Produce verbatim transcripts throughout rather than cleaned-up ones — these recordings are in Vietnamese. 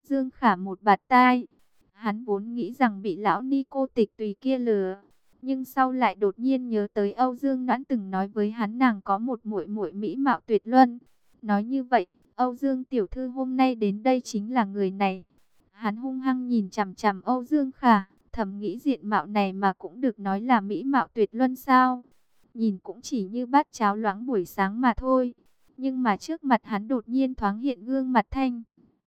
Dương Khả một bạt tai. Hắn vốn nghĩ rằng bị lão ni cô tịch tùy kia lừa, nhưng sau lại đột nhiên nhớ tới Âu Dương Noãn từng nói với hắn nàng có một muội muội mỹ mạo tuyệt luân. Nói như vậy, Âu Dương tiểu thư hôm nay đến đây chính là người này. Hắn hung hăng nhìn chằm chằm Âu Dương Khả, thầm nghĩ diện mạo này mà cũng được nói là mỹ mạo tuyệt luân sao? Nhìn cũng chỉ như bát cháo loãng buổi sáng mà thôi. Nhưng mà trước mặt hắn đột nhiên thoáng hiện gương mặt thanh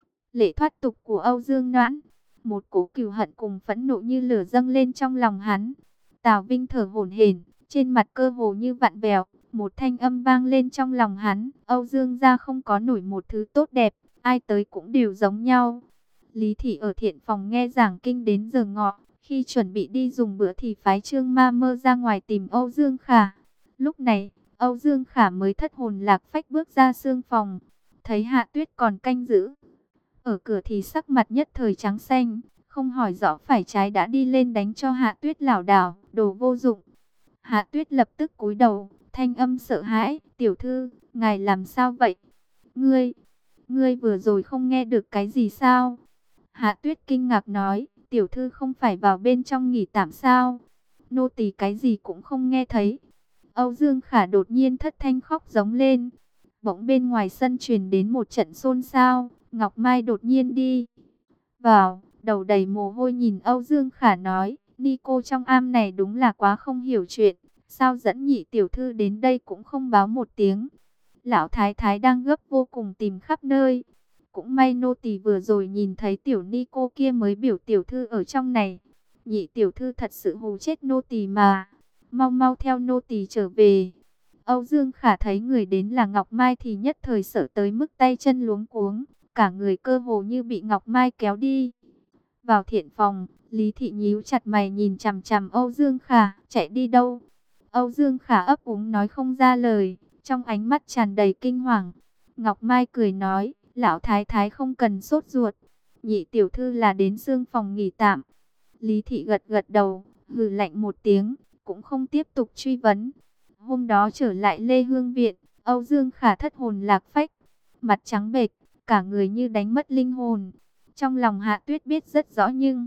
lệ thoát tục của Âu Dương Noãn. Một cỗ cừu hận cùng phẫn nộ như lửa dâng lên trong lòng hắn. Tào Vinh thở hổn hển, trên mặt cơ hồ như vặn vẹo. Một thanh âm vang lên trong lòng hắn, Âu Dương gia không có nổi một thứ tốt đẹp, ai tới cũng đều giống nhau. Lý Thị ở thiện phòng nghe giảng kinh đến giờ ngọ, khi chuẩn bị đi dùng bữa thì phái Trương Ma Mơ ra ngoài tìm Âu Dương Khả. Lúc này, Âu Dương Khả mới thất hồn lạc phách bước ra sương phòng, thấy Hạ Tuyết còn canh giữ ở cửa thì sắc mặt nhất thời trắng xanh, không hỏi rõ phải trái đã đi lên đánh cho Hạ Tuyết lảo đảo, đồ vô dụng. Hạ Tuyết lập tức cúi đầu, thanh âm sợ hãi, "Tiểu thư, ngài làm sao vậy? Ngươi, ngươi vừa rồi không nghe được cái gì sao?" Hạ Tuyết kinh ngạc nói, "Tiểu thư không phải vào bên trong nghỉ tạm sao? Nô tỳ cái gì cũng không nghe thấy." Âu Dương Khả đột nhiên thất thanh khóc giống lên. Bỗng bên ngoài sân truyền đến một trận xôn xao, Ngọc Mai đột nhiên đi vào, đầu đầy mồ hôi nhìn Âu Dương Khả nói, "Ni cô trong am này đúng là quá không hiểu chuyện, sao dẫn nhị tiểu thư đến đây cũng không báo một tiếng. Lão thái thái đang gấp vô cùng tìm khắp nơi. Cũng may nô tỳ vừa rồi nhìn thấy tiểu ni cô kia mới biểu tiểu thư ở trong này. Nhị tiểu thư thật sự hù chết nô tỳ mà. Mau mau theo nô tỳ trở về." Âu Dương Khả thấy người đến là Ngọc Mai thì nhất thời sợ tới mức tay chân luống cuống, cả người cơ hồ như bị Ngọc Mai kéo đi. Vào thiện phòng, Lý Thị nhíu chặt mày nhìn chằm chằm Âu Dương Khả, "Chạy đi đâu?" Âu Dương Khả ấp úng nói không ra lời, trong ánh mắt tràn đầy kinh hoàng. Ngọc Mai cười nói, "Lão thái thái không cần sốt ruột, nhị tiểu thư là đến sương phòng nghỉ tạm." Lý Thị gật gật đầu, hừ lạnh một tiếng, cũng không tiếp tục truy vấn. Hôm đó trở lại Lê Hương Viện, Âu Dương Khả thất hồn lạc phách, mặt trắng bệch, cả người như đánh mất linh hồn. Trong lòng Hạ Tuyết biết rất rõ nhưng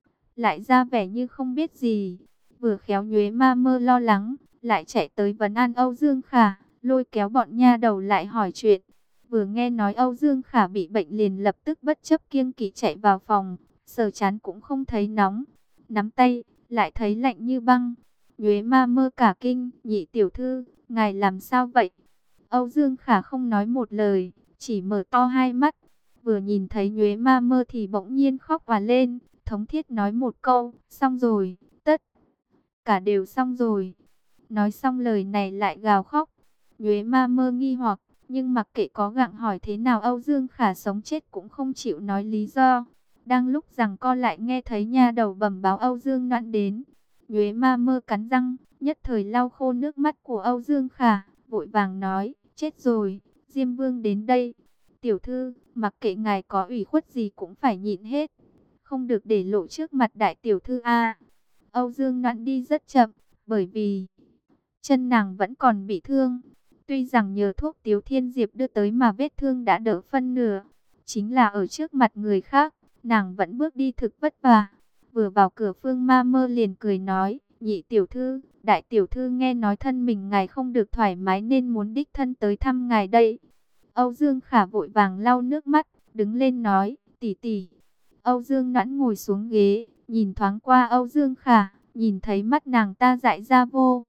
lại ra vẻ như không biết gì. Vừa khéo Nhuế Ma Mơ lo lắng, lại chạy tới vấn an Âu Dương Khả, lôi kéo bọn nha đầu lại hỏi chuyện. Vừa nghe nói Âu Dương Khả bị bệnh liền lập tức bất chấp kiêng kỵ chạy vào phòng, sờ chán cũng không thấy nóng, nắm tay lại thấy lạnh như băng. Nhuế Ma Mơ cả kinh, "Nhị tiểu thư, ngài làm sao vậy?" Âu Dương Khả không nói một lời, chỉ mở to hai mắt. Vừa nhìn thấy Nhuế Ma Mơ thì bỗng nhiên khóc òa lên, thống thiết nói một câu, "Xong rồi, tất cả đều xong rồi." Nói xong lời này lại gào khóc. Nhuế Ma Mơ nghi hoặc, nhưng mặc kệ có gặng hỏi thế nào Âu Dương Khả sống chết cũng không chịu nói lý do. Đang lúc rằng co lại nghe thấy nha đầu bẩm báo Âu Dương Noãn đến. Nhuế Ma Mơ cắn răng, nhất thời lau khô nước mắt của Âu Dương Khả, vội vàng nói, "Chết rồi, Diêm Vương đến đây. Tiểu thư, mặc kệ ngài có ủy khuất gì cũng phải nhịn hết, không được để lộ trước mặt đại tiểu thư a." Âu Dương Noãn đi rất chậm, bởi vì chân nàng vẫn còn bị thương. Tuy rằng nhờ thuốc Tiếu Thiên Diệp đưa tới mà vết thương đã đỡ phân nửa, chính là ở trước mặt người khác, nàng vẫn bước đi thực vất vả. Vừa vào cửa Phương Ma Mơ liền cười nói, "Nhị tiểu thư, đại tiểu thư nghe nói thân mình ngài không được thoải mái nên muốn đích thân tới thăm ngài đây." Âu Dương Khả vội vàng lau nước mắt, đứng lên nói, "Tỷ tỷ." Âu Dương Noãn ngồi xuống ghế, nhìn thoáng qua Âu Dương Khả, nhìn thấy mắt nàng ta dại ra vô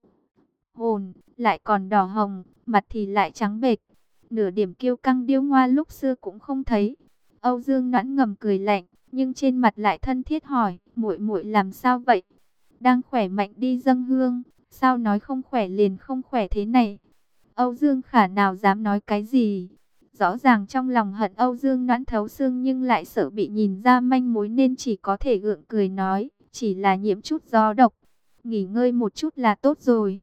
hồn, lại còn đỏ hồng, mặt thì lại trắng bệch, nửa điểm kiêu căng điêu ngoa lúc xưa cũng không thấy. Âu Dương Noãn ngầm cười lạnh, nhưng trên mặt lại thân thiết hỏi, "Muội muội làm sao vậy? Đang khỏe mạnh đi dâng hương, sao nói không khỏe liền không khỏe thế này?" Âu Dương Khả nào dám nói cái gì? Rõ ràng trong lòng hận Âu Dương Noãn thấu xương nhưng lại sợ bị nhìn ra manh mối nên chỉ có thể gượng cười nói, "Chỉ là nhiễm chút gió độc, nghỉ ngơi một chút là tốt rồi."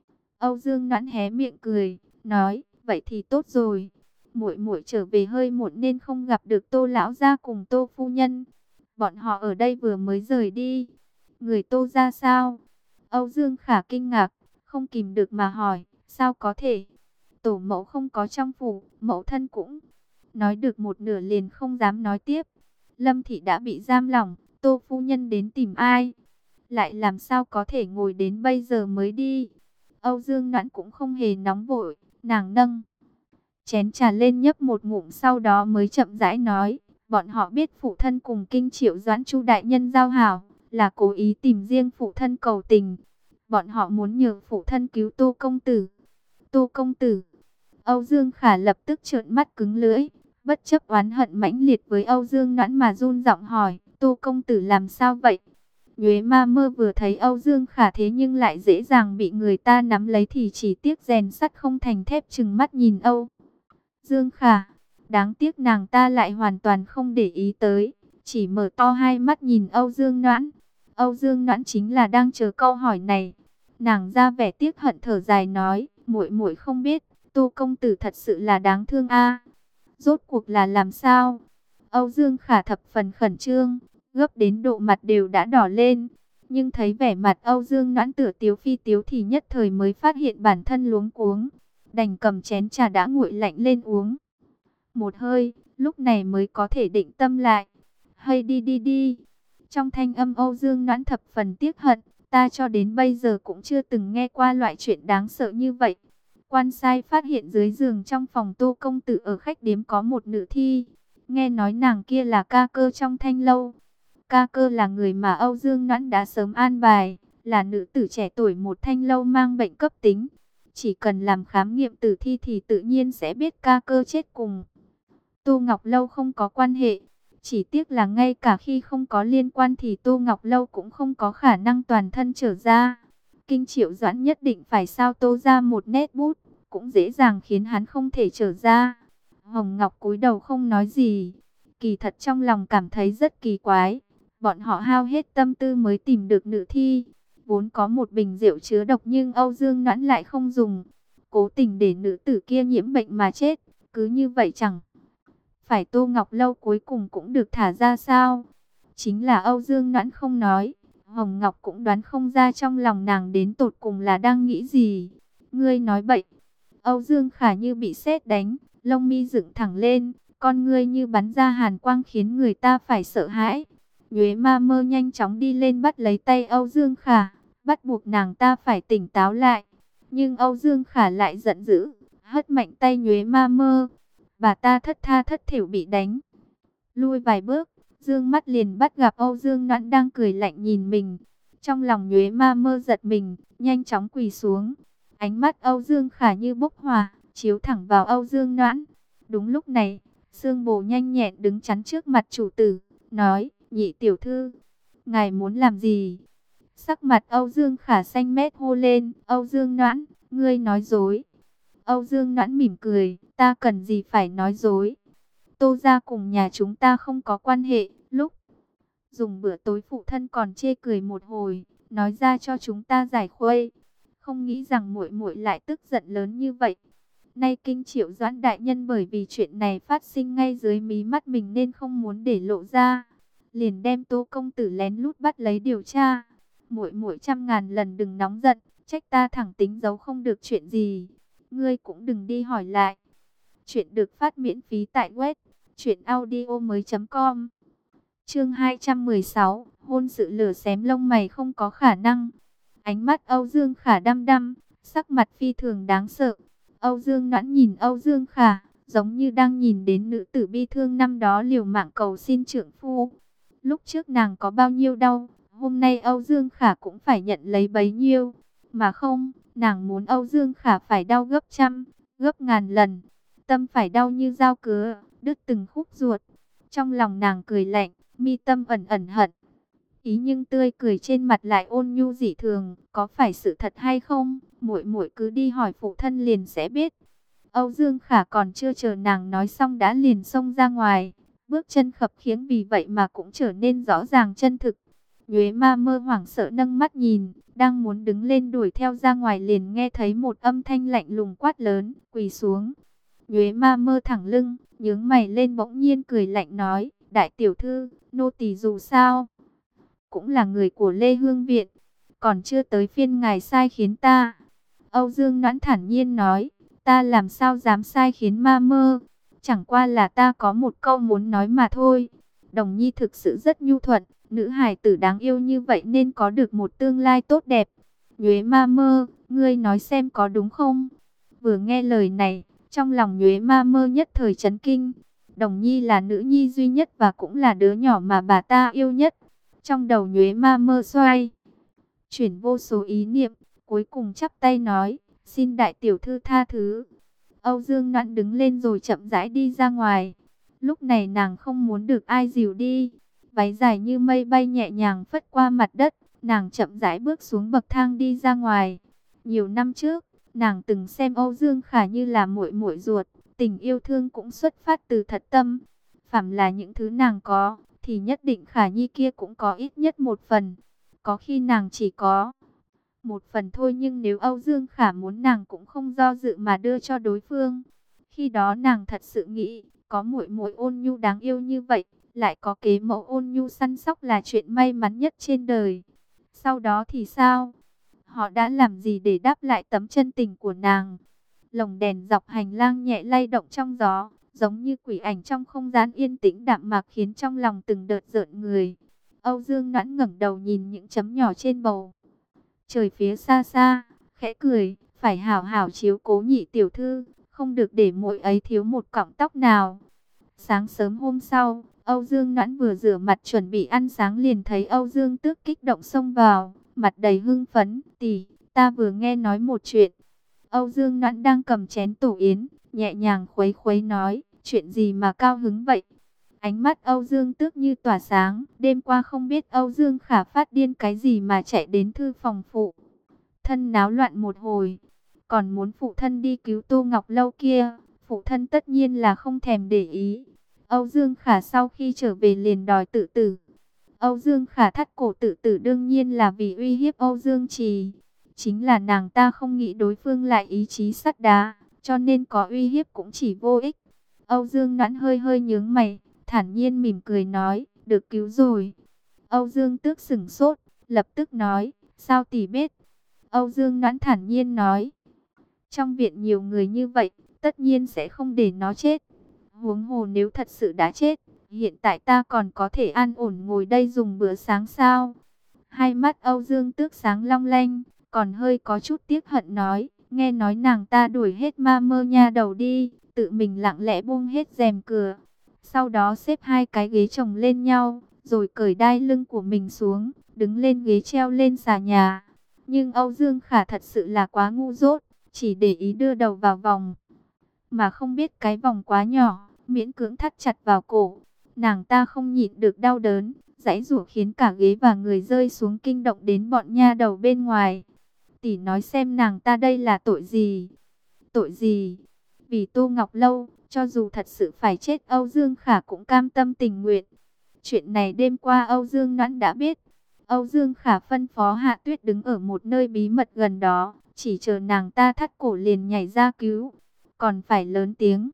Âu Dương Noãn hé miệng cười, nói, "Vậy thì tốt rồi. Muội muội trở về hơi muộn nên không gặp được Tô lão gia cùng Tô phu nhân. Bọn họ ở đây vừa mới rời đi." "Người Tô ra sao?" Âu Dương Khả kinh ngạc, không kìm được mà hỏi, "Sao có thể? Tổ mẫu không có trong phủ, mẫu thân cũng..." Nói được một nửa liền không dám nói tiếp. Lâm thị đã bị giam lỏng, Tô phu nhân đến tìm ai? Lại làm sao có thể ngồi đến bây giờ mới đi? Âu Dương Noãn cũng không hề nóng vội, nàng nâng chén trà lên nhấp một ngụm, sau đó mới chậm rãi nói, bọn họ biết phụ thân cùng Kinh Triệu Doãn Chu đại nhân giao hảo, là cố ý tìm riêng phụ thân cầu tình. Bọn họ muốn nhờ phụ thân cứu Tô công tử. Tô công tử? Âu Dương Khả lập tức trợn mắt cứng lưỡi, bất chấp oán hận mãnh liệt với Âu Dương Noãn mà run giọng hỏi, Tô công tử làm sao vậy? Nhuế Ma Mơ vừa thấy Âu Dương Khả thế nhưng lại dễ dàng bị người ta nắm lấy thì chỉ tiếc rèn sắt không thành thép, trừng mắt nhìn Âu Dương Khả. Đáng tiếc nàng ta lại hoàn toàn không để ý tới, chỉ mở to hai mắt nhìn Âu Dương Noãn. Âu Dương Noãn chính là đang chờ câu hỏi này. Nàng ra vẻ tiếc hận thở dài nói, muội muội không biết, Tô công tử thật sự là đáng thương a. Rốt cuộc là làm sao? Âu Dương Khả thập phần khẩn trương, gấp đến độ mặt đều đã đỏ lên. Nhưng thấy vẻ mặt Âu Dương Noãn tựa tiếu phi tiếu thì nhất thời mới phát hiện bản thân luống cuống, đành cầm chén trà đã nguội lạnh lên uống một hơi, lúc này mới có thể định tâm lại. Hay đi đi đi. Trong thanh âm Âu Dương Noãn thập phần tiếc hận, ta cho đến bây giờ cũng chưa từng nghe qua loại chuyện đáng sợ như vậy. Quan sai phát hiện dưới giường trong phòng Tô công tử ở khách điếm có một nữ thi. Nghe nói nàng kia là ca cơ trong Thanh lâu. Ca cơ là người mà Âu Dương Noãn đã sớm an bài, là nữ tử trẻ tuổi một Thanh lâu mang bệnh cấp tính. Chỉ cần làm khám nghiệm tử thi thì tự nhiên sẽ biết ca cơ chết cùng Tô Ngọc Lâu không có quan hệ. Chỉ tiếc là ngay cả khi không có liên quan thì Tô Ngọc Lâu cũng không có khả năng toàn thân trở ra. Kinh Triệu Doãn nhất định phải sao tô ra một nét bút, cũng dễ dàng khiến hắn không thể trở ra. Hồng Ngọc cúi đầu không nói gì. Kỳ thật trong lòng cảm thấy rất kỳ quái. Bọn họ hao hết tâm tư mới tìm được nữ thi. Vốn có một bình rượu chứa độc nhưng Âu Dương Noãn lại không dùng. Cố tình để nữ tử kia nhiễm bệnh mà chết. Cứ như vậy chẳng phải Tô Ngọc Lâu cuối cùng cũng được thả ra sao? Chính là Âu Dương Noãn không nói, Hồng Ngọc cũng đoán không ra trong lòng nàng đến tột cùng là đang nghĩ gì. Ngươi nói bậy. Âu Dương Khả như bị sét đánh, lông mi dựng thẳng lên, con ngươi như bắn ra hàn quang khiến người ta phải sợ hãi. Nhuế Ma Mơ nhanh chóng đi lên bắt lấy tay Âu Dương Khả, bắt buộc nàng ta phải tỉnh táo lại. Nhưng Âu Dương Khả lại giận dữ, hất mạnh tay Nhuế Ma Mơ. Bà ta thất tha thất thểu bị đánh lui vài bước, dương mắt liền bắt gặp Âu Dương Noãn đang cười lạnh nhìn mình. Trong lòng Nhuế Ma Mơ giật mình, nhanh chóng quỳ xuống. Ánh mắt Âu Dương Khả như bốc hỏa, chiếu thẳng vào Âu Dương Noãn. Đúng lúc này, Sương Bồ nhanh nhẹn đứng chắn trước mặt chủ tử, nói, nhị tiểu thư, ngài muốn làm gì? Sắc mặt Âu Dương Khả xanh mét hô lên, Âu Dương Noãn, ngươi nói dối. Âu Dương Noãn mỉm cười, ta cần gì phải nói dối. Tô gia cùng nhà chúng ta không có quan hệ, lúc dùng bữa tối phụ thân còn chê cười một hồi, nói ra cho chúng ta giải khuây. Không nghĩ rằng muội muội lại tức giận lớn như vậy. Nay Kinh Triệu Doãn đại nhân bởi vì chuyện này phát sinh ngay dưới mí mắt mình nên không muốn để lộ ra, liền đem Tô công tử lén lút bắt lấy điều tra. Muội muội trăm ngàn lần đừng nóng giận, trách ta thẳng tính giấu không được chuyện gì. Ngươi cũng đừng đi hỏi lại. Chuyện được phát miễn phí tại web truyện audio mới chấm com. Chương hai trăm mười sáu, hôn sự lửa xém lông mày không có khả năng. Ánh mắt Âu Dương Khả đăm đăm, sắc mặt phi thường đáng sợ. Âu Dương Noãn nhìn Âu Dương Khả, giống như đang nhìn đến nữ tử bi thương năm đó liều mạng cầu xin trượng phu. Lúc trước nàng có bao nhiêu đau, hôm nay Âu Dương Khả cũng phải nhận lấy bấy nhiêu. Mà không, nàng muốn Âu Dương Khả phải đau gấp trăm, gấp ngàn lần. Tâm phải đau như dao cứa, đứt từng khúc ruột. Trong lòng nàng cười lạnh, mi tâm ẩn ẩn hận. Ý nhưng tươi cười trên mặt lại ôn nhu dị thường, có phải sự thật hay không? Muội muội cứ đi hỏi phụ thân liền sẽ biết. Âu Dương Khả còn chưa chờ nàng nói xong đã liền xông ra ngoài, bước chân khập khiễng vì vậy mà cũng trở nên rõ ràng chân thực. Nhuế Ma Mơ hoảng sợ nâng mắt nhìn, đang muốn đứng lên đuổi theo ra ngoài liền nghe thấy một âm thanh lạnh lùng quát lớn, quỳ xuống. Nhuế Ma Mơ thẳng lưng, nhướng mày lên bỗng nhiên cười lạnh nói, đại tiểu thư, nô tỳ dù sao cũng là người của Lê Hương Viện, còn chưa tới phiên ngài sai khiến ta. Âu Dương Noãn thản nhiên nói, ta làm sao dám sai khiến Ma Mơ, chẳng qua là ta có một câu muốn nói mà thôi. Đồng Nhi thực sự rất nhu thuận, nữ hài tử đáng yêu như vậy nên có được một tương lai tốt đẹp. Nhuế Ma Mơ, ngươi nói xem có đúng không? Vừa nghe lời này, trong lòng Nhuế Ma Mơ nhất thời chấn kinh. Đồng Nhi là nữ nhi duy nhất và cũng là đứa nhỏ mà bà ta yêu nhất. Trong đầu Nhuế Ma Mơ xoay chuyển vô số ý niệm, cuối cùng chắp tay nói, xin đại tiểu thư tha thứ. Âu Dương Noãn đứng lên rồi chậm rãi đi ra ngoài. Lúc này nàng không muốn được ai dìu đi. Váy dài như mây bay nhẹ nhàng phất qua mặt đất. Nàng chậm rãi bước xuống bậc thang đi ra ngoài. Nhiều năm trước, nàng từng xem Âu Dương Khả như là muội muội ruột. Tình yêu thương cũng xuất phát từ thật tâm. Phàm là những thứ nàng có, thì nhất định Khả Nhi kia cũng có ít nhất một phần. Có khi nàng chỉ có một phần thôi, nhưng nếu Âu Dương Khả muốn nàng cũng không do dự mà đưa cho đối phương. Khi đó nàng thật sự nghĩ, có muội muội ôn nhu đáng yêu như vậy, lại có kế mẫu ôn nhu săn sóc là chuyện may mắn nhất trên đời. Sau đó thì sao? Họ đã làm gì để đáp lại tấm chân tình của nàng? Lồng đèn dọc hành lang nhẹ lay động trong gió, giống như quỷ ảnh trong không gian yên tĩnh đạm mạc, khiến trong lòng từng đợt rợn người. Âu Dương Noãn ngẩng đầu nhìn những chấm nhỏ trên bầu trời phía xa xa, khẽ cười, phải hảo hảo chiếu cố Nhị tiểu thư, không được để muội ấy thiếu một cọng tóc nào. Sáng sớm hôm sau, Âu Dương Noãn vừa rửa mặt chuẩn bị ăn sáng liền thấy Âu Dương Tước kích động xông vào, mặt đầy hưng phấn, "Tỷ, ta vừa nghe nói một chuyện." Âu Dương Noãn đang cầm chén tổ yến, nhẹ nhàng khuấy khuấy nói, "Chuyện gì mà cao hứng vậy?" Ánh mắt Âu Dương Tước như tỏa sáng, đêm qua không biết Âu Dương Khả phát điên cái gì mà chạy đến thư phòng phụ thân náo loạn một hồi, còn muốn phụ thân đi cứu Tô Ngọc Lâu kia, phụ thân tất nhiên là không thèm để ý. Âu Dương Khả sau khi trở về liền đòi tự tử. Âu Dương Khả thắt cổ tự tử đương nhiên là vì uy hiếp Âu Dương Trì. Chính là nàng ta không nghĩ đối phương lại ý chí sắt đá, cho nên có uy hiếp cũng chỉ vô ích. Âu Dương Noãn hơi hơi nhướng mày, thản nhiên mỉm cười nói, được cứu rồi. Âu Dương Tước sửng sốt, lập tức nói, sao tỷ biết? Âu Dương Noãn thản nhiên nói, trong viện nhiều người như vậy, tất nhiên sẽ không để nó chết. Huống hồ nếu thật sự đã chết, hiện tại ta còn có thể an ổn ngồi đây dùng bữa sáng sao? Hai mắt Âu Dương Tước sáng long lanh, còn hơi có chút tiếc hận nói, nghe nói nàng ta đuổi hết ma mơ nha đầu đi, tự mình lặng lẽ buông hết rèm cửa. Sau đó xếp hai cái ghế chồng lên nhau, rồi cởi đai lưng của mình xuống, đứng lên ghế treo lên xà nhà. Nhưng Âu Dương Khả thật sự là quá ngu dốt, chỉ để ý đưa đầu vào vòng, mà không biết cái vòng quá nhỏ, miễn cưỡng thắt chặt vào cổ. Nàng ta không nhịn được đau đớn, giãy giụa khiến cả ghế và người rơi xuống, kinh động đến bọn nha đầu bên ngoài. Tỷ nói xem nàng ta đây là tội gì? Tội gì? Vì Tô Ngọc Lâu, cho dù thật sự phải chết Âu Dương Khả cũng cam tâm tình nguyện. Chuyện này đêm qua Âu Dương Noãn đã biết. Âu Dương Khả phân phó Hạ Tuyết đứng ở một nơi bí mật gần đó, chỉ chờ nàng ta thắt cổ liền nhảy ra cứu. Còn phải lớn tiếng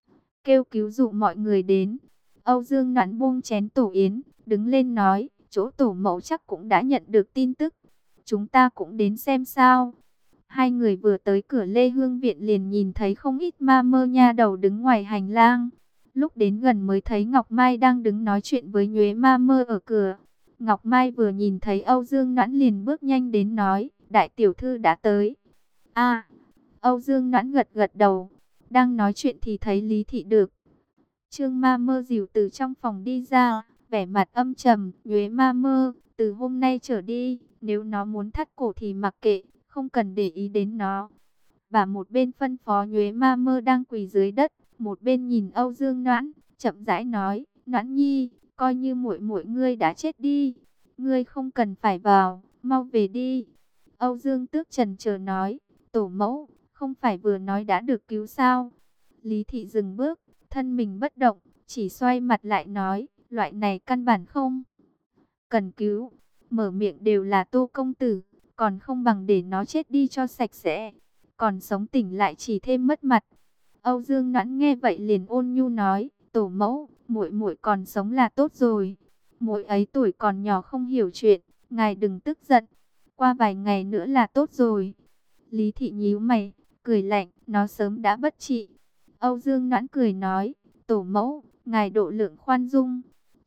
kêu cứu dụ mọi người đến. Âu Dương Noãn buông chén tổ yến, đứng lên nói, chỗ tổ mẫu chắc cũng đã nhận được tin tức. Chúng ta cũng đến xem sao. Hai người vừa tới cửa Lê Hương Viện liền nhìn thấy không ít ma mơ nha đầu đứng ngoài hành lang. Lúc đến gần mới thấy Ngọc Mai đang đứng nói chuyện với Nhuế Ma Mơ ở cửa. Ngọc Mai vừa nhìn thấy Âu Dương Noãn liền bước nhanh đến nói, đại tiểu thư đã tới. A, Âu Dương Noãn gật gật đầu, đang nói chuyện thì thấy Lý Thị được Trương Ma Mơ dìu từ trong phòng đi ra, vẻ mặt âm trầm, Nhuế Ma Mơ, từ hôm nay trở đi, nếu nó muốn thắt cổ thì mặc kệ, không cần để ý đến nó. Và một bên phân phó Nhuế Ma Mơ đang quỳ dưới đất, một bên nhìn Âu Dương Noãn, chậm rãi nói, Noãn nhi, coi như muội muội ngươi đã chết đi, ngươi không cần phải vào, mau về đi. Âu Dương Tước chần chờ nói, tổ mẫu, không phải vừa nói đã được cứu sao? Lý Thị dừng bước, thân mình bất động, chỉ xoay mặt lại nói, loại này căn bản không cần cứu, mở miệng đều là Tô công tử, còn không bằng để nó chết đi cho sạch sẽ, còn sống tỉnh lại chỉ thêm mất mặt. Âu Dương Noãn nghe vậy liền ôn nhu nói, tổ mẫu, muội muội còn sống là tốt rồi, muội ấy tuổi còn nhỏ không hiểu chuyện, ngài đừng tức giận, qua vài ngày nữa là tốt rồi. Lý Thị nhíu mày, cười lạnh, nó sớm đã bất trị. Âu Dương Noãn cười nói, tổ mẫu, ngài độ lượng khoan dung,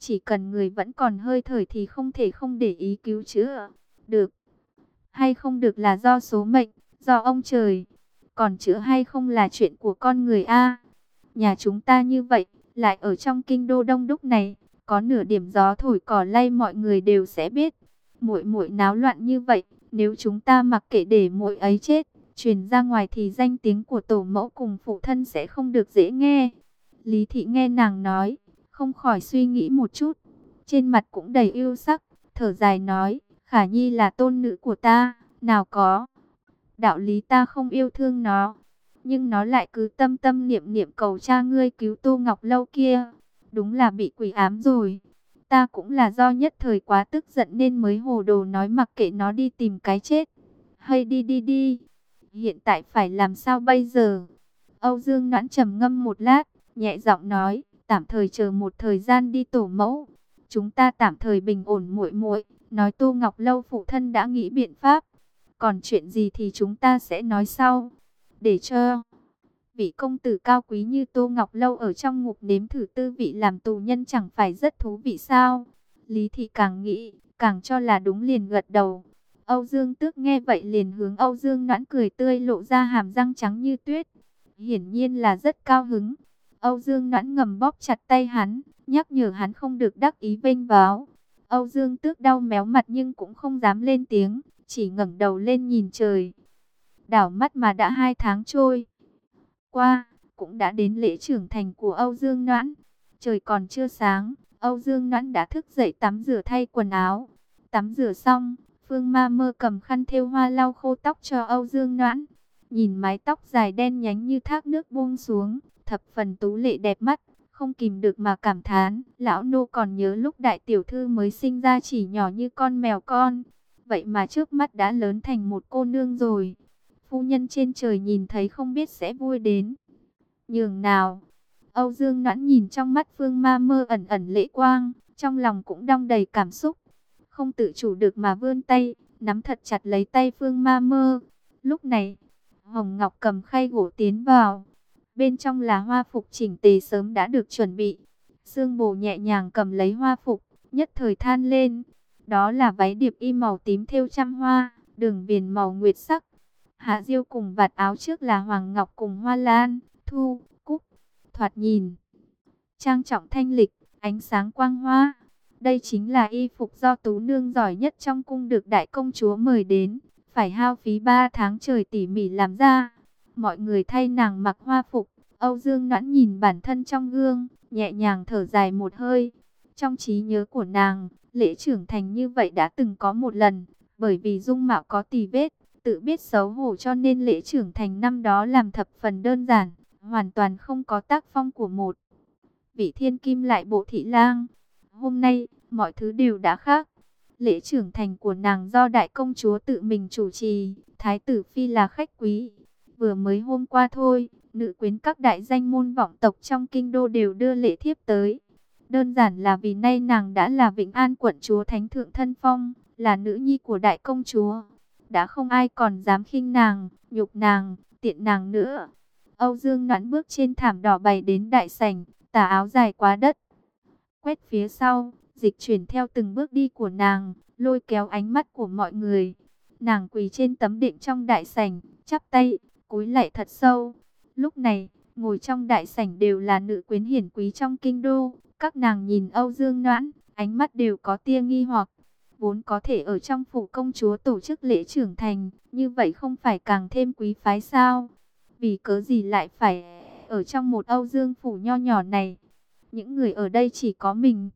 chỉ cần người vẫn còn hơi thở thì không thể không để ý cứu chữa. Được hay không được là do số mệnh, do ông trời. Còn chữa hay không là chuyện của con người a. Nhà chúng ta như vậy, lại ở trong kinh đô đông đúc này, có nửa điểm gió thổi cỏ lay mọi người đều sẽ biết. Muội muội náo loạn như vậy, nếu chúng ta mặc kệ để muội ấy chết, truyền ra ngoài thì danh tiếng của tổ mẫu cùng phụ thân sẽ không được dễ nghe. Lý Thị nghe nàng nói, không khỏi suy nghĩ một chút, trên mặt cũng đầy yêu sắc, thở dài nói, Khả Nhi là tôn nữ của ta, nào có đạo lý ta không yêu thương nó, nhưng nó lại cứ tâm tâm niệm niệm cầu cha ngươi cứu Tô Ngọc Lâu kia, đúng là bị quỷ ám rồi. Ta cũng là do nhất thời quá tức giận nên mới hồ đồ nói mặc kệ nó đi tìm cái chết. Hay đi đi đi, hiện tại phải làm sao bây giờ? Âu Dương Noãn trầm ngâm một lát, nhẹ giọng nói, tạm thời chờ một thời gian đi tổ mẫu. Chúng ta tạm thời bình ổn muội muội, nói Tô Ngọc Lâu phụ thân đã nghĩ biện pháp. Còn chuyện gì thì chúng ta sẽ nói sau. Để cho vị công tử cao quý như Tô Ngọc Lâu ở trong ngục nếm thử tư vị làm tù nhân chẳng phải rất thú vị sao? Lý Thị càng nghĩ, càng cho là đúng liền gật đầu. Âu Dương Tước nghe vậy liền hướng Âu Dương Noãn cười tươi lộ ra hàm răng trắng như tuyết. Hiển nhiên là rất cao hứng. Âu Dương Noãn ngầm bóp chặt tay hắn, nhắc nhở hắn không được đắc ý vênh váo. Âu Dương Tước đau méo mặt nhưng cũng không dám lên tiếng, chỉ ngẩng đầu lên nhìn trời. Đảo mắt mà đã hai tháng trôi qua, cũng đã đến lễ trưởng thành của Âu Dương Noãn. Trời còn chưa sáng, Âu Dương Noãn đã thức dậy tắm rửa thay quần áo. Tắm rửa xong, Phương Ma Mơ cầm khăn thêu hoa lau khô tóc cho Âu Dương Noãn. Nhìn mái tóc dài đen nhánh như thác nước buông xuống, thập phần tú lệ đẹp mắt, không kìm được mà cảm thán. Lão nô còn nhớ lúc đại tiểu thư mới sinh ra chỉ nhỏ như con mèo con, vậy mà trước mắt đã lớn thành một cô nương rồi. Phu nhân trên trời nhìn thấy không biết sẽ vui đến nhường nào. Âu Dương Noãn nhìn trong mắt Phương Ma Mơ ẩn ẩn lệ quang, trong lòng cũng đong đầy cảm xúc, không tự chủ được mà vươn tay, nắm thật chặt lấy tay Phương Ma Mơ. Lúc này, Hồng Ngọc cầm khay gỗ tiến vào, bên trong là hoa phục chỉnh tề sớm đã được chuẩn bị. Sương Bồ nhẹ nhàng cầm lấy hoa phục, nhất thời than lên, đó là váy điệp y màu tím thêu trăm hoa, đường viền màu nguyệt sắc. Hạ diêu cùng vạt áo trước là hoàng ngọc cùng hoa lan, thu, cúc, thoạt nhìn trang trọng thanh lịch, ánh sáng quang hoa. Đây chính là y phục do tú nương giỏi nhất trong cung được đại công chúa mời đến, phải hao phí ba tháng trời tỉ mỉ làm ra. Mọi người thay nàng mặc hoa phục, Âu Dương Noãn nhìn bản thân trong gương, nhẹ nhàng thở dài một hơi. Trong trí nhớ của nàng, lễ trưởng thành như vậy đã từng có một lần, bởi vì dung mạo có tì vết, tự biết xấu hổ cho nên lễ trưởng thành năm đó làm thập phần đơn giản, hoàn toàn không có tác phong của một vị thiên kim lại bộ thị lang. Hôm nay, mọi thứ đều đã khác. Lễ trưởng thành của nàng do đại công chúa tự mình chủ trì, thái tử phi là khách quý. Vừa mới hôm qua thôi, nữ quyến các đại danh môn vọng tộc trong kinh đô đều đưa lễ thiếp tới. Đơn giản là vì nay nàng đã là Vĩnh An quận chúa thánh thượng thân phong, là nữ nhi của đại công chúa. Đã không ai còn dám khinh nàng, nhục nàng, tiện nàng nữa. Âu Dương Noãn bước trên thảm đỏ bày đến đại sảnh, tà áo dài quá đất quét phía sau, dịch chuyển theo từng bước đi của nàng, lôi kéo ánh mắt của mọi người. Nàng quỳ trên tấm đệm trong đại sảnh, chắp tay, cúi lạy thật sâu. Lúc này, ngồi trong đại sảnh đều là nữ quyến hiển quý trong kinh đô. Các nàng nhìn Âu Dương Noãn, ánh mắt đều có tia nghi hoặc. Vốn có thể ở trong phủ công chúa tổ chức lễ trưởng thành, như vậy không phải càng thêm quý phái sao? Vì cớ gì lại phải ở trong một Âu Dương phủ nho nhỏ này? Những người ở đây chỉ có mình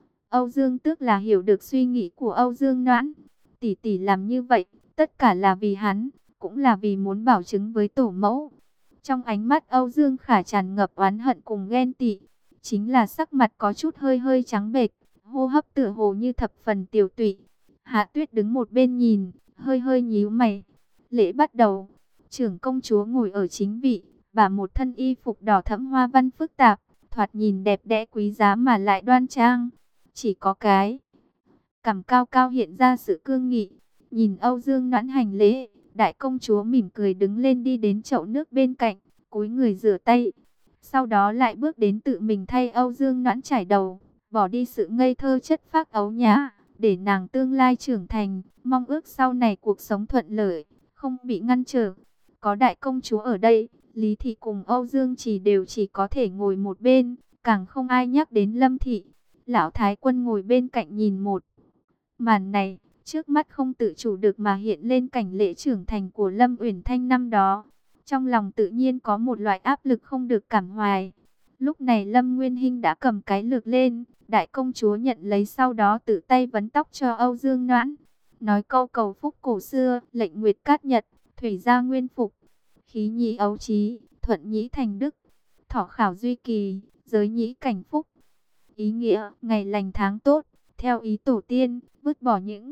Âu Dương Tước là hiểu được suy nghĩ của Âu Dương Noãn. Tỷ tỷ làm như vậy, tất cả là vì hắn, cũng là vì muốn bảo chứng với tổ mẫu. Trong ánh mắt Âu Dương Khả tràn ngập oán hận cùng ghen tị, chính là sắc mặt có chút hơi hơi trắng bệch, hô hấp tựa hồ như thập phần tiểu tụy. Hạ Tuyết đứng một bên nhìn, hơi hơi nhíu mày. Lễ bắt đầu, trưởng công chúa ngồi ở chính vị, và một thân y phục đỏ thẫm hoa văn phức tạp, thoạt nhìn đẹp đẽ quý giá mà lại đoan trang. Chỉ có cái cằm cao cao hiện ra sự cương nghị. Nhìn Âu Dương Noãn hành lễ, đại công chúa mỉm cười đứng lên đi đến chậu nước bên cạnh, cúi người rửa tay. Sau đó lại bước đến tự mình thay Âu Dương Noãn chải đầu, bỏ đi sự ngây thơ chất phác ấu nhã, để nàng tương lai trưởng thành, mong ước sau này cuộc sống thuận lợi, không bị ngăn trở. Có đại công chúa ở đây, Lý Thị cùng Âu Dương Chỉ đều chỉ có thể ngồi một bên, càng không ai nhắc đến Lâm Thị. Lão Thái Quân ngồi bên cạnh nhìn một màn này, trước mắt không tự chủ được mà hiện lên cảnh lễ trưởng thành của Lâm Uyển Thanh năm đó. Trong lòng tự nhiên có một loại áp lực không được cảm hoài. Lúc này Lâm Nguyên Hinh đã cầm cái lược lên, đại công chúa nhận lấy sau đó tự tay vấn tóc cho Âu Dương Noãn. Nói câu cầu phúc cổ xưa, lệnh nguyệt cát nhật, thủy gia nguyên phục, khí nhĩ ấu trí, thuận nhĩ thành đức, thọ khảo duy kỳ, giới nhĩ cảnh phúc. Ý nghĩa, ngày lành tháng tốt, theo ý tổ tiên, vứt bỏ những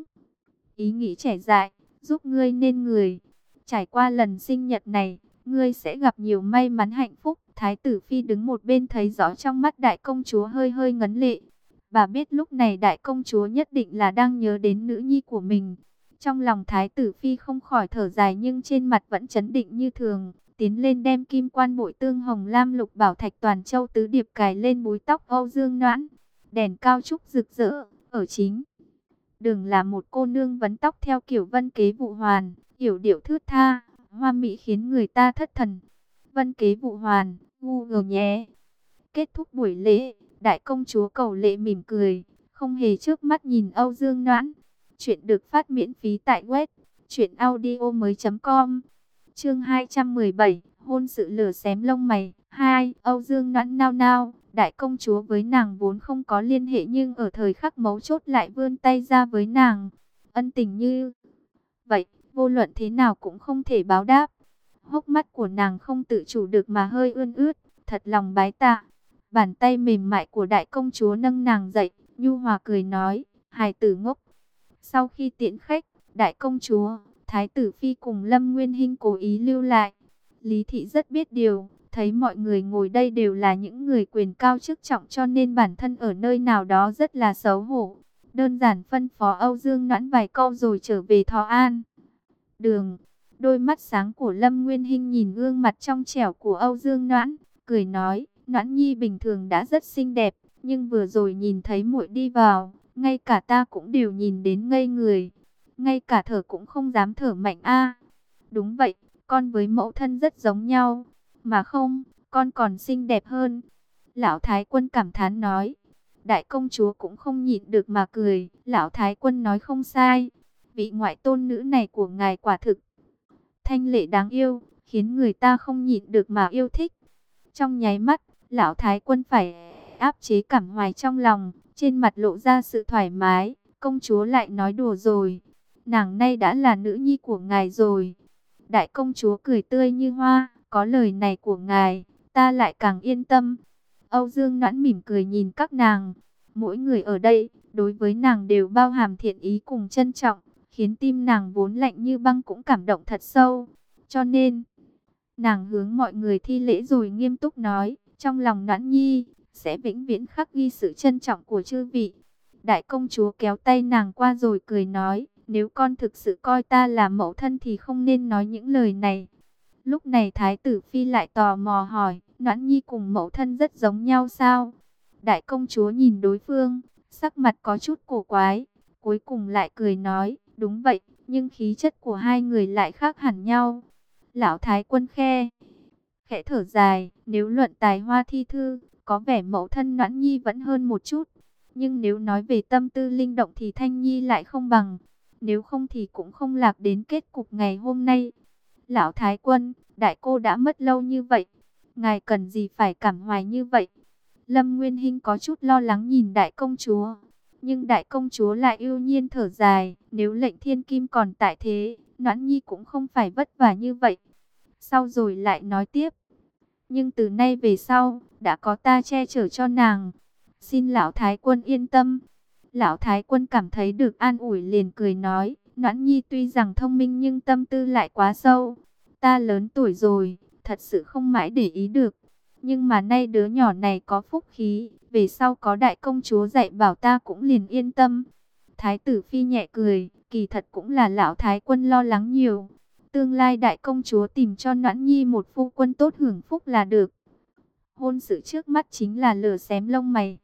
ý nghĩ trẻ dại, giúp ngươi nên người. Trải qua lần sinh nhật này, ngươi sẽ gặp nhiều may mắn hạnh phúc. Thái tử phi đứng một bên thấy rõ trong mắt đại công chúa hơi hơi ngấn lệ. Bà biết lúc này đại công chúa nhất định là đang nhớ đến nữ nhi của mình. Trong lòng thái tử phi không khỏi thở dài nhưng trên mặt vẫn trấn định như thường. Tiến lên đem kim quan bội tương hồng lam lục bảo thạch toàn châu tứ điệp cài lên búi tóc Âu Dương Noãn. Đèn cao trúc rực rỡ, ở chính đường là một cô nương vấn tóc theo kiểu Vân Kế Vụ Hoàn, yểu điệu thướt tha, hoa mỹ khiến người ta thất thần. Vân Kế Vụ Hoàn, Google nhé. Kết thúc buổi lễ, đại công chúa Cầu Lệ mỉm cười, không hề trước mắt nhìn Âu Dương Noãn. Chuyện được phát miễn phí tại web truyện audio mới chấm com. Chương hai trăm mười bảy, hôn sự lửa xém lông mày. Hai, Âu Dương Noãn nao nao, đại công chúa với nàng vốn không có liên hệ nhưng ở thời khắc mấu chốt lại vươn tay ra với nàng. Ân tình như vậy, vô luận thế nào cũng không thể báo đáp. Hốc mắt của nàng không tự chủ được mà hơi ươn ướt, thật lòng bái tạ. Bàn tay mềm mại của đại công chúa nâng nàng dậy, nhu hòa cười nói, hài tử ngốc. Sau khi tiễn khách, đại công chúa, thái tử phi cùng Lâm Nguyên Hinh cố ý lưu lại. Lý Thị rất biết điều, thấy mọi người ngồi đây đều là những người quyền cao chức trọng cho nên bản thân ở nơi nào đó rất là xấu hổ. Đơn giản phân phó Âu Dương Noãn vài câu rồi trở về Thọ An. Đường, đôi mắt sáng của Lâm Nguyên Hinh nhìn gương mặt trong trẻo của Âu Dương Noãn, cười nói, Noãn nhi bình thường đã rất xinh đẹp, nhưng vừa rồi nhìn thấy muội đi vào, ngay cả ta cũng đều nhìn đến ngây người, ngay cả thở cũng không dám thở mạnh a. Đúng vậy, con với mẫu thân rất giống nhau, mà không, con còn xinh đẹp hơn. Lão Thái Quân cảm thán nói. Đại công chúa cũng không nhịn được mà cười, Lão Thái Quân nói không sai, vị ngoại tôn nữ này của ngài quả thực thanh lệ đáng yêu, khiến người ta không nhịn được mà yêu thích. Trong nháy mắt, Lão Thái Quân phải áp chế cảm hoài trong lòng, trên mặt lộ ra sự thoải mái. Công chúa lại nói đùa rồi, nàng nay đã là nữ nhi của ngài rồi. Đại công chúa cười tươi như hoa, có lời này của ngài, ta lại càng yên tâm. Âu Dương Noãn mỉm cười nhìn các nàng, mỗi người ở đây, đối với nàng đều bao hàm thiện ý cùng trân trọng, khiến tim nàng vốn lạnh như băng cũng cảm động thật sâu. Cho nên, nàng hướng mọi người thi lễ rồi nghiêm túc nói, trong lòng Noãn nhi, sẽ vĩnh viễn khắc ghi sự trân trọng của chư vị. Đại công chúa kéo tay nàng qua rồi cười nói, nếu con thực sự coi ta là mẫu thân thì không nên nói những lời này. Lúc này Thái tử Phi lại tò mò hỏi, Noãn nhi cùng mẫu thân rất giống nhau sao? Đại công chúa nhìn đối phương, sắc mặt có chút cổ quái, cuối cùng lại cười nói, đúng vậy, nhưng khí chất của hai người lại khác hẳn nhau. Lão Thái Quân khe khẽ thở dài, nếu luận tài hoa thi thư, có vẻ mẫu thân Noãn nhi vẫn hơn một chút, nhưng nếu nói về tâm tư linh động thì Thanh nhi lại không bằng, nếu không thì cũng không lạc đến kết cục ngày hôm nay. Lão Thái Quân, đại cô đã mất lâu như vậy, ngài cần gì phải cảm hoài như vậy? Lâm Nguyên Hinh có chút lo lắng nhìn đại công chúa, nhưng đại công chúa lại ưu nhiên thở dài, nếu lệnh thiên kim còn tại thế, Noãn nhi cũng không phải vất vả như vậy. Sau rồi lại nói tiếp, nhưng từ nay về sau, đã có ta che chở cho nàng, xin Lão Thái Quân yên tâm. Lão Thái Quân cảm thấy được an ủi liền cười nói, Noãn nhi tuy rằng thông minh nhưng tâm tư lại quá sâu. Ta lớn tuổi rồi, thật sự không mãi để ý được. Nhưng mà nay đứa nhỏ này có phúc khí, về sau có đại công chúa dạy bảo ta cũng liền yên tâm. Thái tử Phi nhẹ cười, kỳ thật cũng là Lão Thái Quân lo lắng nhiều. Tương lai đại công chúa tìm cho Noãn nhi một phu quân tốt hưởng phúc là được. Hôn sự trước mắt chính là lửa xém lông mày.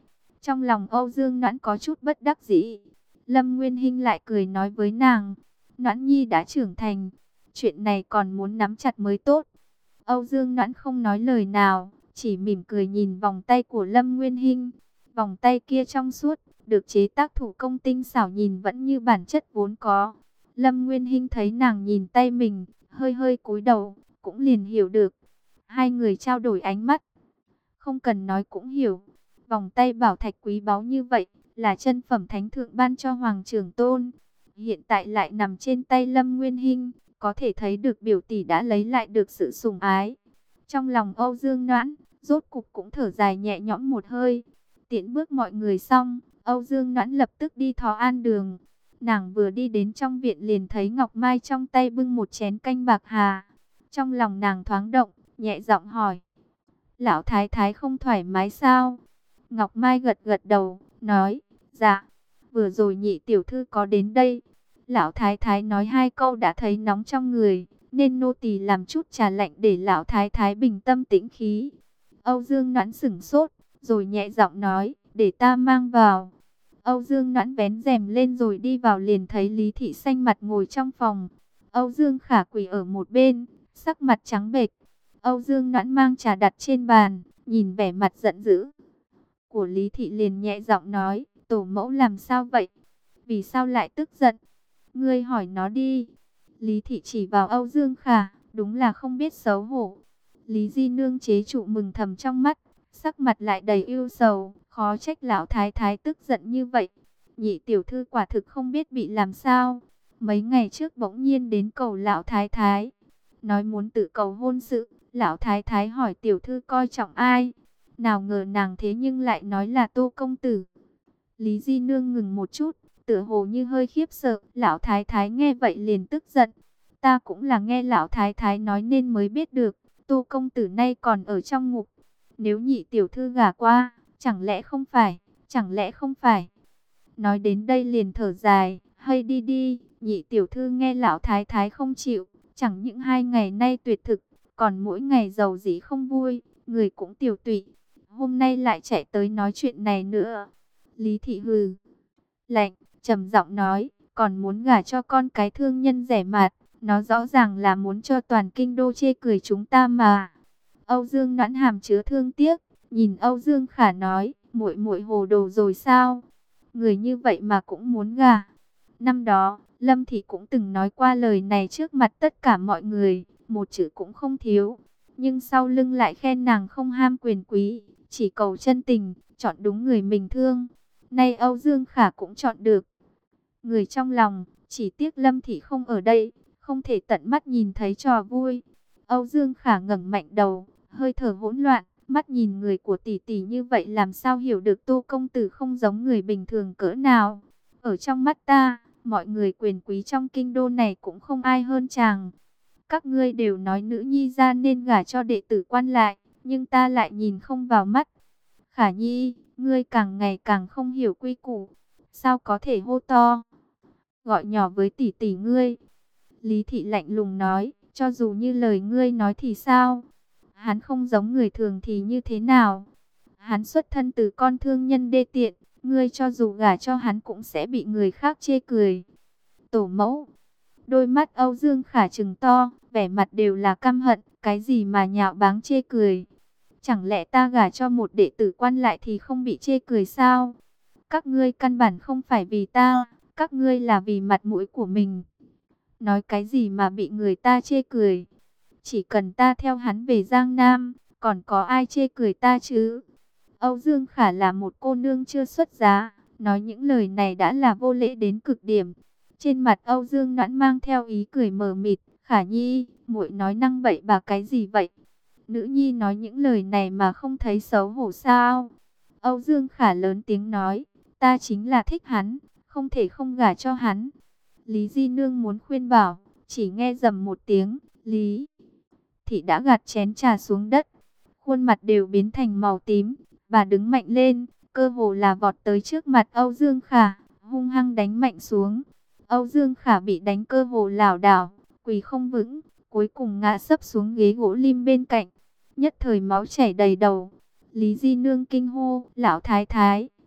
Trong lòng Âu Dương Noãn có chút bất đắc dĩ. Lâm Nguyên Hinh lại cười nói với nàng, Noãn Nhi đã trưởng thành, chuyện này còn muốn nắm chặt mới tốt. Âu Dương Noãn không nói lời nào, chỉ mỉm cười nhìn vòng tay của Lâm Nguyên Hinh. Vòng tay kia trong suốt, được chế tác thủ công tinh xảo, nhìn vẫn như bản chất vốn có. Lâm Nguyên Hinh thấy nàng nhìn tay mình, hơi hơi cúi đầu, cũng liền hiểu được. Hai người trao đổi ánh mắt, không cần nói cũng hiểu. Vòng tay bảo thạch quý báu như vậy, là chân phẩm thánh thượng ban cho Hoàng Trưởng Tôn. Hiện tại lại nằm trên tay Lâm Nguyên Hinh, có thể thấy được biểu tỷ đã lấy lại được sự sủng ái. Trong lòng Âu Dương Noãn, rốt cục cũng thở dài nhẹ nhõm một hơi. Tiễn bước mọi người xong, Âu Dương Noãn lập tức đi Thọ An Đường. Nàng vừa đi đến trong viện liền thấy Ngọc Mai trong tay bưng một chén canh bạc hà. Trong lòng nàng thoáng động, nhẹ giọng hỏi, lão thái thái không thoải mái sao? Ngọc Mai gật gật đầu, nói, dạ, vừa rồi nhị tiểu thư có đến đây. Lão thái thái nói hai câu đã thấy nóng trong người, nên nô tỳ làm chút trà lạnh để lão thái thái bình tâm tĩnh khí. Âu Dương Noãn sửng sốt, rồi nhẹ giọng nói, để ta mang vào. Âu Dương Noãn vén rèm lên rồi đi vào, liền thấy Lý Thị xanh mặt ngồi trong phòng. Âu Dương Khả quỳ ở một bên, sắc mặt trắng bệch. Âu Dương Noãn mang trà đặt trên bàn, nhìn vẻ mặt giận dữ của Lý Thị liền nhẹ giọng nói, tổ mẫu làm sao vậy? Vì sao lại tức giận? Ngươi hỏi nó đi. Lý Thị chỉ vào Âu Dương Khả, đúng là không biết xấu hổ. Lý Di Nương chế trụ mừng thầm trong mắt, sắc mặt lại đầy ưu sầu, khó trách lão thái thái tức giận như vậy. Nhị tiểu thư quả thực không biết bị làm sao. Mấy ngày trước bỗng nhiên đến cầu lão thái thái, nói muốn tự cầu hôn sự. Lão thái thái hỏi tiểu thư coi trọng ai, nào ngờ nàng thế nhưng lại nói là Tô công tử. Lý Di Nương ngừng một chút, tựa hồ như hơi khiếp sợ. Lão thái thái nghe vậy liền tức giận, ta cũng là nghe lão thái thái nói nên mới biết được, Tô công tử nay còn ở trong ngục. Nếu nhị tiểu thư gả qua, chẳng lẽ không phải, chẳng lẽ không phải. Nói đến đây liền thở dài, hay đi đi, nhị tiểu thư nghe lão thái thái không chịu, chẳng những hai ngày nay tuyệt thực, còn mỗi ngày giàu dĩ không vui, người cũng tiểu tụy. Hôm nay lại chạy tới nói chuyện này nữa. Lý Thị hừ lạnh, trầm giọng nói, còn muốn gả cho con cái thương nhân rẻ mạt, nó rõ ràng là muốn cho toàn kinh đô chê cười chúng ta mà. Âu Dương Noãn hàm chứa thương tiếc, nhìn Âu Dương Khả nói, muội muội hồ đồ rồi sao? Người như vậy mà cũng muốn gả. Năm đó, Lâm Thị cũng từng nói qua lời này trước mặt tất cả mọi người, một chữ cũng không thiếu. Nhưng sau lưng lại khen nàng không ham quyền quý, chỉ cầu chân tình, chọn đúng người mình thương. Nay Âu Dương Khả cũng chọn được người trong lòng, chỉ tiếc Lâm Thị không ở đây, không thể tận mắt nhìn thấy trò vui. Âu Dương Khả ngẩng mạnh đầu, hơi thở hỗn loạn, mắt nhìn người của tỷ tỷ như vậy làm sao hiểu được Tô công tử không giống người bình thường cỡ nào. Ở trong mắt ta, mọi người quyền quý trong kinh đô này cũng không ai hơn chàng. Các ngươi đều nói nữ nhi ra nên gả cho đệ tử quan lại, nhưng ta lại nhìn không vào mắt. Khả Nhi, ngươi càng ngày càng không hiểu quy củ, sao có thể hô to, gọi nhỏ với tỷ tỷ ngươi? Lý Thị lạnh lùng nói, cho dù như lời ngươi nói thì sao? Hắn không giống người thường thì như thế nào? Hắn xuất thân từ con thương nhân đê tiện, ngươi cho dù gả cho hắn cũng sẽ bị người khác chê cười. Tổ mẫu, đôi mắt Âu Dương Khả trừng to, vẻ mặt đều là căm hận, cái gì mà nhạo báng chê cười? Chẳng lẽ ta gả cho một đệ tử quan lại thì không bị chê cười sao? Các ngươi căn bản không phải vì ta, các ngươi là vì mặt mũi của mình. Nói cái gì mà bị người ta chê cười? Chỉ cần ta theo hắn về Giang Nam, còn có ai chê cười ta chứ? Âu Dương Khả là một cô nương chưa xuất giá, nói những lời này đã là vô lễ đến cực điểm. Trên mặt Âu Dương Noãn mang theo ý cười mờ mịt, Khả Nhi, muội nói năng bậy bạ cái gì vậy? Nữ nhi nói những lời này mà không thấy xấu hổ sao? Âu Dương Khả lớn tiếng nói, ta chính là thích hắn, không thể không gả cho hắn. Lý Di Nương muốn khuyên bảo, chỉ nghe rầm một tiếng, Lý Thị đã gạt chén trà xuống đất, khuôn mặt đều biến thành màu tím. Bà đứng mạnh lên, cơ hồ là vọt tới trước mặt Âu Dương Khả, hung hăng đánh mạnh xuống. Âu Dương Khả bị đánh cơ hồ lảo đảo, quỳ không vững, cuối cùng ngã sấp xuống ghế gỗ lim bên cạnh. Nhất thời máu chảy đầy đầu. Lý Di Nương kinh hô, lão thái thái,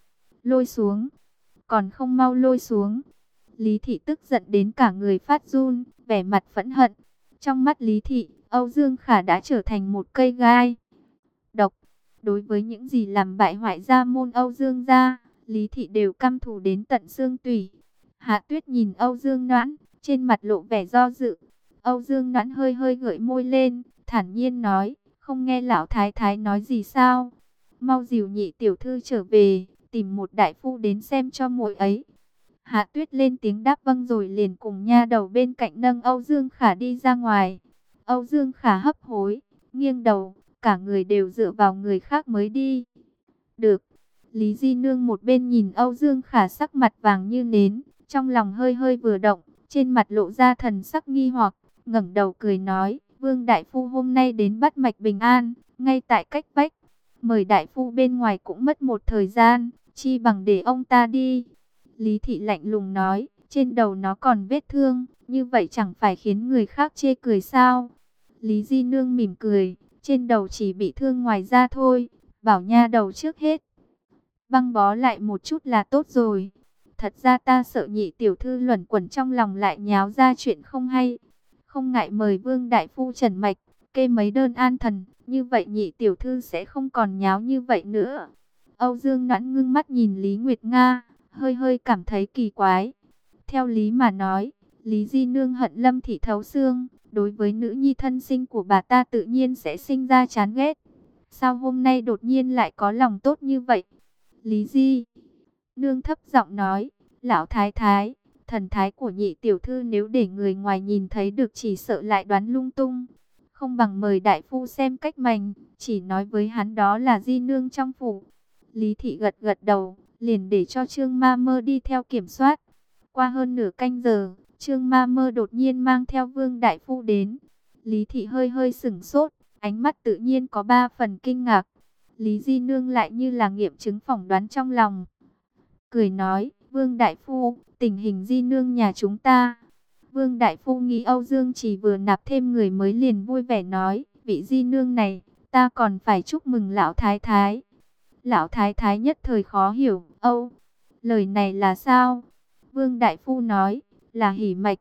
lôi xuống, còn không mau lôi xuống. Lý Thị tức giận đến cả người phát run, vẻ mặt phẫn hận. Trong mắt Lý Thị, Âu Dương Khả đã trở thành một cây gai độc. Đối với những gì làm bại hoại gia môn Âu Dương gia, Lý Thị đều căm thù đến tận xương tủy. Hạ Tuyết nhìn Âu Dương Noãn, trên mặt lộ vẻ do dự. Âu Dương Noãn hơi hơi gợi môi lên, thản nhiên nói, không nghe lão thái thái nói gì sao? Mau dìu nhị tiểu thư trở về, tìm một đại phu đến xem cho muội ấy. Hạ Tuyết lên tiếng đáp vâng rồi liền cùng nha đầu bên cạnh nâng Âu Dương Khả đi ra ngoài. Âu Dương Khả hấp hối, nghiêng đầu, cả người đều dựa vào người khác mới đi được. Lý Di Nương một bên nhìn Âu Dương Khả sắc mặt vàng như nến, trong lòng hơi hơi vừa động, trên mặt lộ ra thần sắc nghi hoặc, ngẩng đầu cười nói, Vương đại phu hôm nay đến bắt mạch bình an, ngay tại cách vách. Mời đại phu bên ngoài cũng mất một thời gian, chi bằng để ông ta đi. Lý Thị lạnh lùng nói, trên đầu nó còn vết thương, như vậy chẳng phải khiến người khác chê cười sao? Lý Di Nương mỉm cười, trên đầu chỉ bị thương ngoài da thôi, bảo nha đầu trước hết băng bó lại một chút là tốt rồi. Thật ra ta sợ nhị tiểu thư luẩn quẩn trong lòng lại nháo ra chuyện không hay. Không ngại mời Vương đại phu trần mạch, kê mấy đơn an thần, như vậy nhị tiểu thư sẽ không còn nháo như vậy nữa. Âu Dương Noãn ngưng mắt nhìn Lý Nguyệt Nga, hơi hơi cảm thấy kỳ quái. Theo lý mà nói, Lý Di Nương hận Lâm Thị thấu xương, đối với nữ nhi thân sinh của bà ta tự nhiên sẽ sinh ra chán ghét. Sao hôm nay đột nhiên lại có lòng tốt như vậy? Lý Di Nương thấp giọng nói, lão thái thái, thần thái của nhị tiểu thư nếu để người ngoài nhìn thấy được chỉ sợ lại đoán lung tung. Không bằng mời đại phu xem cách mành, chỉ nói với hắn đó là Di Nương trong phủ. Lý Thị gật gật đầu, liền để cho Trương Ma Mơ đi theo kiểm soát. Qua hơn nửa canh giờ, Trương Ma Mơ đột nhiên mang theo Vương đại phu đến. Lý Thị hơi hơi sửng sốt, ánh mắt tự nhiên có ba phần kinh ngạc. Lý Di Nương lại như là nghiệm chứng phỏng đoán trong lòng. Cười nói, Vương đại phu, tình hình Di Nương nhà chúng ta. Vương đại phu nghĩ Âu Dương chỉ vừa nạp thêm người mới liền vui vẻ nói, vị Di Nương này, ta còn phải chúc mừng lão thái thái. Lão thái thái nhất thời khó hiểu, Âu, lời này là sao? Vương đại phu nói, là hỉ mạch.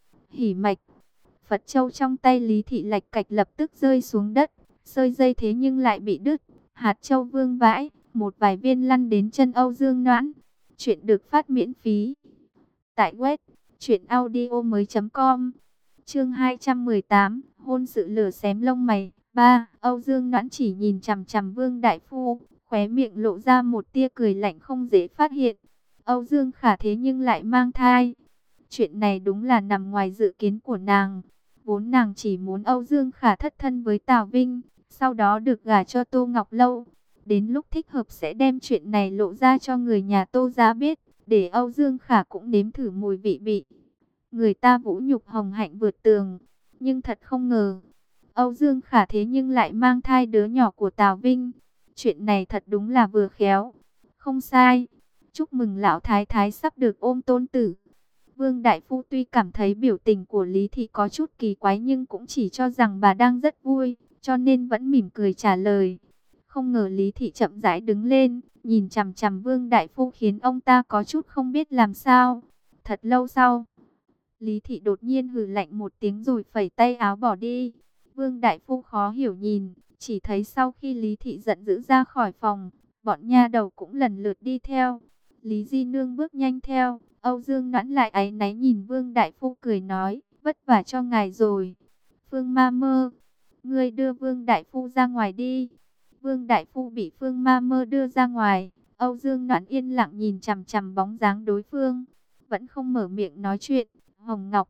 Hỉ mạch. Phật châu trong tay Lý Thị lạch cạch lập tức rơi xuống đất, sợi dây thế nhưng lại bị đứt. Hạt châu vương vãi, một vài viên lăn đến chân Âu Dương Noãn. Chuyện được phát miễn phí tại web truyện audio mới chấm com. Chương hai trăm mười tám, hôn sự lửa xém lông mày. Ba, Âu Dương Noãn chỉ nhìn chằm chằm Vương đại phu, khóe miệng lộ ra một tia cười lạnh không dễ phát hiện. Âu Dương Khả thế nhưng lại mang thai. Chuyện này đúng là nằm ngoài dự kiến của nàng. Vốn nàng chỉ muốn Âu Dương Khả thất thân với Tào Vinh, sau đó được gả cho Tô Ngọc Lâu. Đến lúc thích hợp sẽ đem chuyện này lộ ra cho người nhà Tô gia biết, để Âu Dương Khả cũng nếm thử mùi vị bị người ta vũ nhục hồng hạnh vượt tường. Nhưng thật không ngờ, Âu Dương Khả thế nhưng lại mang thai đứa nhỏ của Tào Vinh. Chuyện này thật đúng là vừa khéo. Không sai, chúc mừng lão thái thái sắp được ôm tôn tử. Vương đại phu tuy cảm thấy biểu tình của Lý Thị có chút kỳ quái nhưng cũng chỉ cho rằng bà đang rất vui, cho nên vẫn mỉm cười trả lời. Không ngờ Lý Thị chậm rãi đứng lên, nhìn chằm chằm Vương đại phu khiến ông ta có chút không biết làm sao. Thật lâu sau, Lý Thị đột nhiên hừ lạnh một tiếng rồi phẩy tay áo bỏ đi. Vương đại phu khó hiểu nhìn, chỉ thấy sau khi Lý Thị giận dữ ra khỏi phòng, bọn nha đầu cũng lần lượt đi theo. Lý Di Nương bước nhanh theo, Âu Dương Noãn lại áy náy nhìn Vương đại phu cười nói, vất vả cho ngài rồi. Phương Ma Mơ, ngươi đưa Vương đại phu ra ngoài đi. Vương đại phu bị Phương Ma Mơ đưa ra ngoài, Âu Dương Noãn yên lặng nhìn chằm chằm bóng dáng đối phương, vẫn không mở miệng nói chuyện. Hồng Ngọc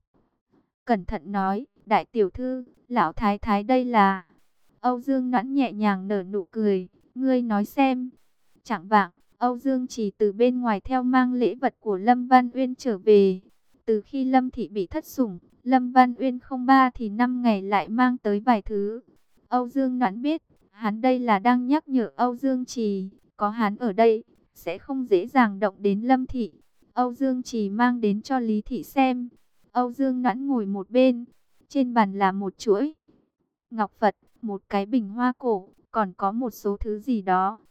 cẩn thận nói, đại tiểu thư, lão thái thái đây là... Âu Dương Noãn nhẹ nhàng nở nụ cười, ngươi nói xem. Chẳng vạng, Âu Dương chỉ từ bên ngoài theo mang lễ vật của Lâm Văn Uyên trở về. Từ khi Lâm Thị bị thất sủng, Lâm Văn Uyên không ba thì năm ngày lại mang tới vài thứ. Âu Dương Noãn biết, hắn đây là đang nhắc nhở Âu Dương Trì, có hắn ở đây, sẽ không dễ dàng động đến Lâm Thị. Âu Dương Trì mang đến cho Lý Thị xem. Âu Dương Noãn ngồi một bên, trên bàn là một chuỗi ngọc Phật, một cái bình hoa cổ, còn có một số thứ gì đó.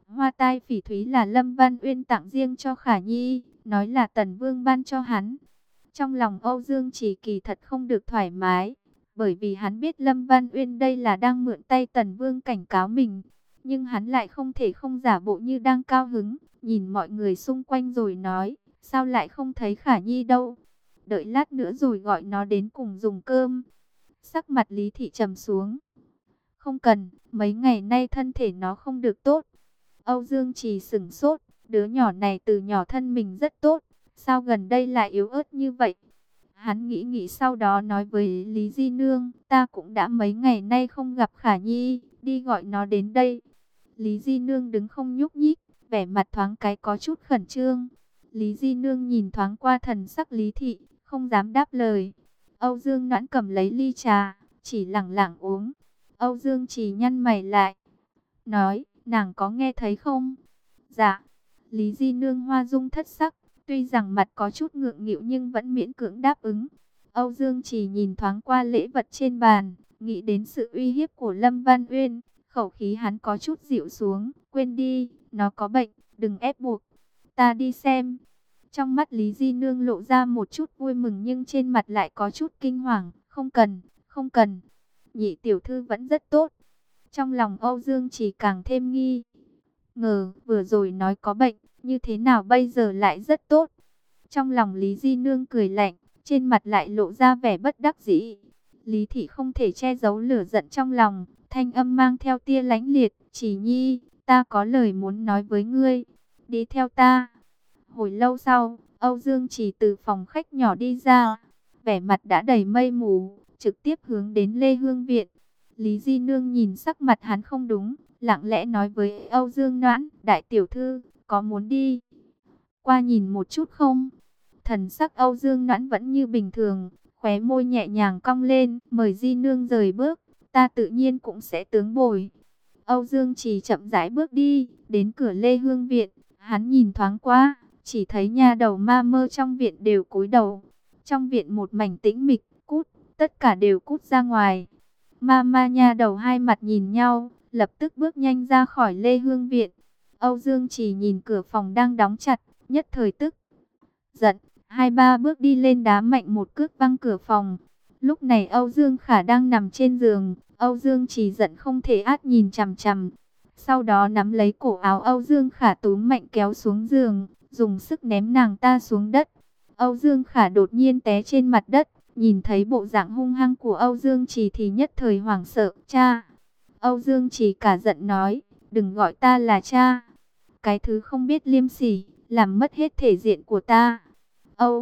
Hoa tai phỉ thúy là Lâm Văn Uyên tặng riêng cho Khả Nhi, nói là Tần Vương ban cho hắn. Trong lòng Âu Dương Chỉ kỳ thật không được thoải mái, bởi vì hắn biết Lâm Văn Uyên đây là đang mượn tay Tần Vương cảnh cáo mình. Nhưng hắn lại không thể không giả bộ như đang cao hứng, nhìn mọi người xung quanh rồi nói, sao lại không thấy Khả Nhi đâu? Đợi lát nữa rồi gọi nó đến cùng dùng cơm. Sắc mặt Lý Thị trầm xuống. Không cần, mấy ngày nay thân thể nó không được tốt. Âu Dương Trì sửng sốt, đứa nhỏ này từ nhỏ thân mình rất tốt, sao gần đây lại yếu ớt như vậy? Hắn nghĩ nghĩ sau đó nói với Lý Di Nương, ta cũng đã mấy ngày nay không gặp Khả Nhi, đi gọi nó đến đây. Lý Di Nương đứng không nhúc nhích, vẻ mặt thoáng cái có chút khẩn trương. Lý Di Nương nhìn thoáng qua thần sắc Lý Thị, không dám đáp lời. Âu Dương Noãn cầm lấy ly trà, chỉ lẳng lặng uống. Âu Dương Trì nhăn mày lại, nói, nàng có nghe thấy không? Dạ. Lý Di Nương hoa dung thất sắc, tuy rằng mặt có chút ngượng nghịu nhưng vẫn miễn cưỡng đáp ứng. Âu Dương Trì nhìn thoáng qua lễ vật trên bàn, nghĩ đến sự uy hiếp của Lâm Văn Uyên, khẩu khí hắn có chút dịu xuống, quên đi, nó có bệnh, đừng ép buộc. Ta đi xem. Trong mắt Lý Di Nương lộ ra một chút vui mừng nhưng trên mặt lại có chút kinh hoàng, không cần, không cần. Nhị tiểu thư vẫn rất tốt. Trong lòng Âu Dương Trì càng thêm nghi ngờ, vừa rồi nói có bệnh, như thế nào bây giờ lại rất tốt. Trong lòng Lý Di Nương cười lạnh, trên mặt lại lộ ra vẻ bất đắc dĩ. Lý Thị không thể che giấu lửa giận trong lòng, thanh âm mang theo tia lãnh liệt, Chỉ Nhi, ta có lời muốn nói với ngươi, đi theo ta. Hồi lâu sau, Âu Dương Trì từ phòng khách nhỏ đi ra, vẻ mặt đã đầy mây mù, trực tiếp hướng đến Lê Hương Viện. Lý Di Nương nhìn sắc mặt hắn không đúng, lặng lẽ nói với Âu Dương Noãn, đại tiểu thư, có muốn đi qua nhìn một chút không? Thần sắc Âu Dương Noãn vẫn như bình thường, khóe môi nhẹ nhàng cong lên, mời Di Nương rời bước, ta tự nhiên cũng sẽ tướng bồi. Âu Dương Trì chậm rãi bước đi, đến cửa Lê Hương Viện, hắn nhìn thoáng qua, chỉ thấy nha đầu ma mơ trong viện đều cúi đầu. Trong viện một mảnh tĩnh mịch, cút, tất cả đều cút ra ngoài. Ma ma nha đầu hai mặt nhìn nhau, lập tức bước nhanh ra khỏi Lê Hương Viện. Âu Dương Trì nhìn cửa phòng đang đóng chặt, nhất thời tức giận, hai ba bước đi lên đá mạnh một cước văng cửa phòng. Lúc này Âu Dương Khả đang nằm trên giường, Âu Dương Trì giận không thể át nhìn chằm chằm. Sau đó nắm lấy cổ áo Âu Dương Khả túm mạnh kéo xuống giường, dùng sức ném nàng ta xuống đất. Âu Dương Khả đột nhiên té trên mặt đất, nhìn thấy bộ dạng hung hăng của Âu Dương Trì thì nhất thời hoảng sợ. Cha! Âu Dương Trì cả giận nói, đừng gọi ta là cha. Cái thứ không biết liêm sỉ, làm mất hết thể diện của ta. Âu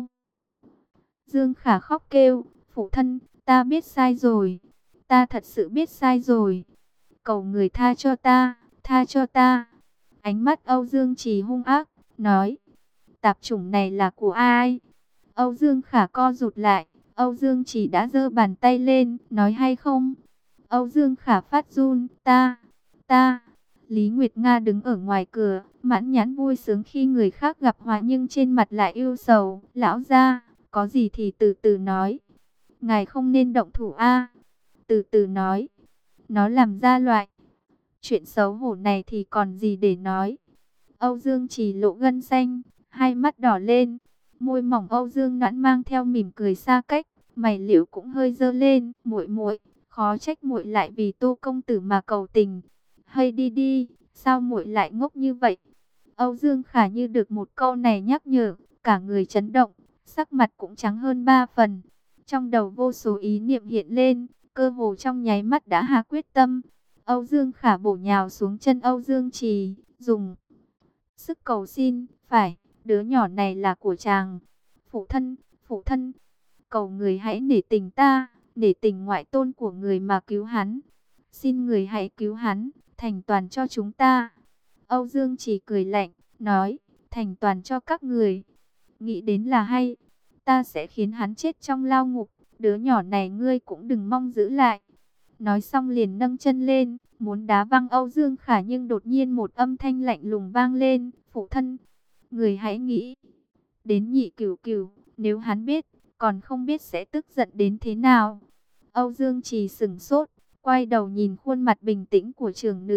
Dương Khả khóc kêu, phụ thân, ta biết sai rồi. Ta thật sự biết sai rồi. Cầu người tha cho ta, tha cho ta. Ánh mắt Âu Dương Trì hung ác, nói, tạp chủng này là của ai? Âu Dương Khả co rụt lại, Âu Dương Trì đã giơ bàn tay lên, nói hay không? Âu Dương Khả phát run, ta, ta. Lý Nguyệt Nga đứng ở ngoài cửa, mãn nhãn vui sướng khi người khác gặp họa nhưng trên mặt lại ưu sầu. Lão gia, có gì thì từ từ nói. Ngài không nên động thủ a. Từ từ nói. Nó làm ra loại chuyện xấu hổ này thì còn gì để nói. Âu Dương Trì lộ gân xanh, hai mắt đỏ lên. Môi mỏng Âu Dương Noãn mang theo mỉm cười xa cách, mày liễu cũng hơi dơ lên. Muội muội, khó trách muội lại vì Tô công tử mà cầu tình. Hay đi đi, sao muội lại ngốc như vậy? Âu Dương Khả như được một câu này nhắc nhở, cả người chấn động, sắc mặt cũng trắng hơn ba phần. Trong đầu vô số ý niệm hiện lên, cơ hồ trong nháy mắt đã hạ quyết tâm. Âu Dương Khả bổ nhào xuống chân Âu Dương Trì, dùng sức cầu xin, phải, đứa nhỏ này là của chàng. Phụ thân, phụ thân, cầu người hãy nể tình ta, nể tình ngoại tôn của người mà cứu hắn. Xin người hãy cứu hắn, thành toàn cho chúng ta. Âu Dương Trì cười lạnh, nói, thành toàn cho các người. Nghĩ đến là hay, ta sẽ khiến hắn chết trong lao ngục, đứa nhỏ này ngươi cũng đừng mong giữ lại. Nói xong liền nâng chân lên, muốn đá văng Âu Dương Khả nhưng đột nhiên một âm thanh lạnh lùng vang lên, phụ thân, người hãy nghĩ đến Nhị Cửu Cửu, nếu hắn biết, còn không biết sẽ tức giận đến thế nào. Âu Dương Trì sững sốt, quay đầu nhìn khuôn mặt bình tĩnh của trưởng nữ,